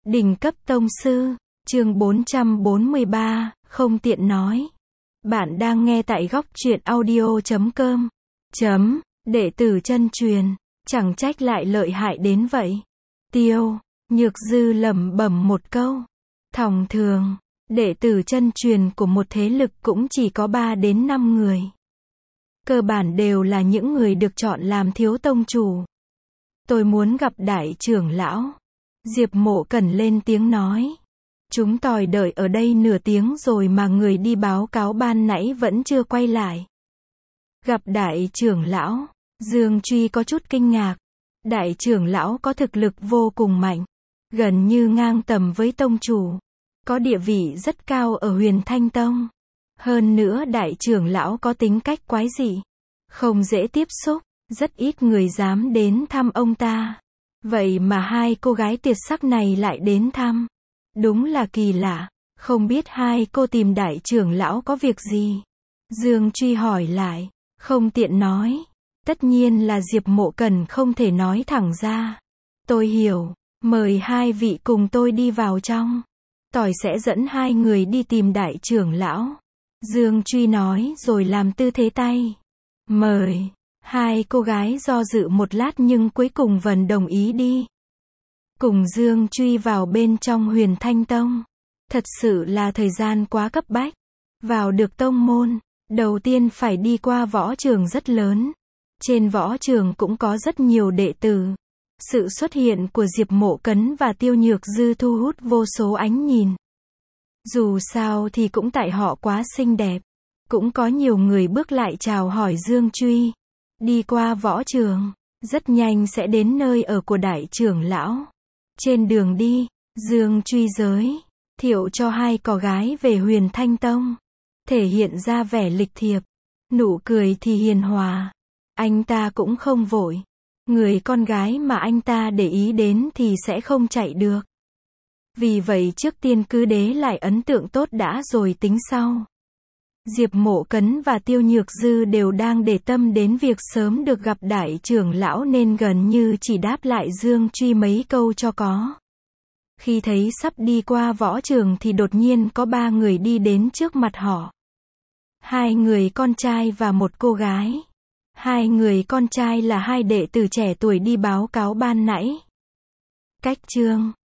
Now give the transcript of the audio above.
Đỉnh cấp tông sư, chương 443, không tiện nói. Bạn đang nghe tại góc truyện audio.com. Đệ tử chân truyền, chẳng trách lại lợi hại đến vậy. Tiêu, Nhược Dư lẩm bẩm một câu. Thông thường, đệ tử chân truyền của một thế lực cũng chỉ có 3 đến 5 người. Cơ bản đều là những người được chọn làm thiếu tông chủ. Tôi muốn gặp đại trưởng lão. Diệp Mộ Cẩn lên tiếng nói. Chúng tôi đợi ở đây nửa tiếng rồi mà người đi báo cáo ban nãy vẫn chưa quay lại. Gặp đại trưởng lão, Dương Truy có chút kinh ngạc. Đại trưởng lão có thực lực vô cùng mạnh, gần như ngang tầm với tông chủ, có địa vị rất cao ở Huyền Thanh Tông. Hơn nữa đại trưởng lão có tính cách quái dị, không dễ tiếp xúc, rất ít người dám đến thăm ông ta. Vậy mà hai cô gái tuyệt sắc này lại đến thăm. Đúng là kỳ lạ, không biết hai cô tìm đại trưởng lão có việc gì? Dương Truy hỏi lại, không tiện nói. Tất nhiên là Diệp Mộ Cẩn không thể nói thẳng ra. Tôi hiểu, mời hai vị cùng tôi đi vào trong. Tôi sẽ dẫn hai người đi tìm đại trưởng lão. Dương Truy nói rồi làm tư thế tay. Mời. Hai cô gái do dự một lát nhưng cuối cùng vẫn đồng ý đi. Cùng Dương Truy vào bên trong Huyền Thanh Tông. Thật sự là thời gian quá cấp bách. Vào được tông môn, đầu tiên phải đi qua võ trường rất lớn. Trên võ trường cũng có rất nhiều đệ tử. Sự xuất hiện của Diệp Mộ Cẩn và Tiêu Nhược Dư thu hút vô số ánh nhìn. Dù sao thì cũng tại họ quá xinh đẹp. Cũng có nhiều người bước lại chào hỏi Dương Truy. Đi qua võ trường, rất nhanh sẽ đến nơi ở của đại trưởng lão. Trên đường đi, Dương Truy giới thiệu cho hai cô gái về Huyền Thanh Tông. Thể hiện ra vẻ lịch thiệp, nụ cười thì hiền hòa. Anh ta cũng không vội. Người con gái mà anh ta để ý đến thì sẽ không chạy được. Vì vậy trước tiên cứ để lại ấn tượng tốt đã rồi tính sau. Diệp Mộ Cẩn và Tiêu Nhược Dư đều đang để tâm đến việc sớm được gặp đại trưởng lão nên gần như chỉ đáp lại Dương Truy mấy câu cho có. Khi thấy sắp đi qua võ trường thì đột nhiên có 3 người đi đến trước mặt họ. 2 người con trai và một cô gái. 2 người con trai là 2 đệ tử trẻ tuổi đi báo cáo ban nãy. Cách chương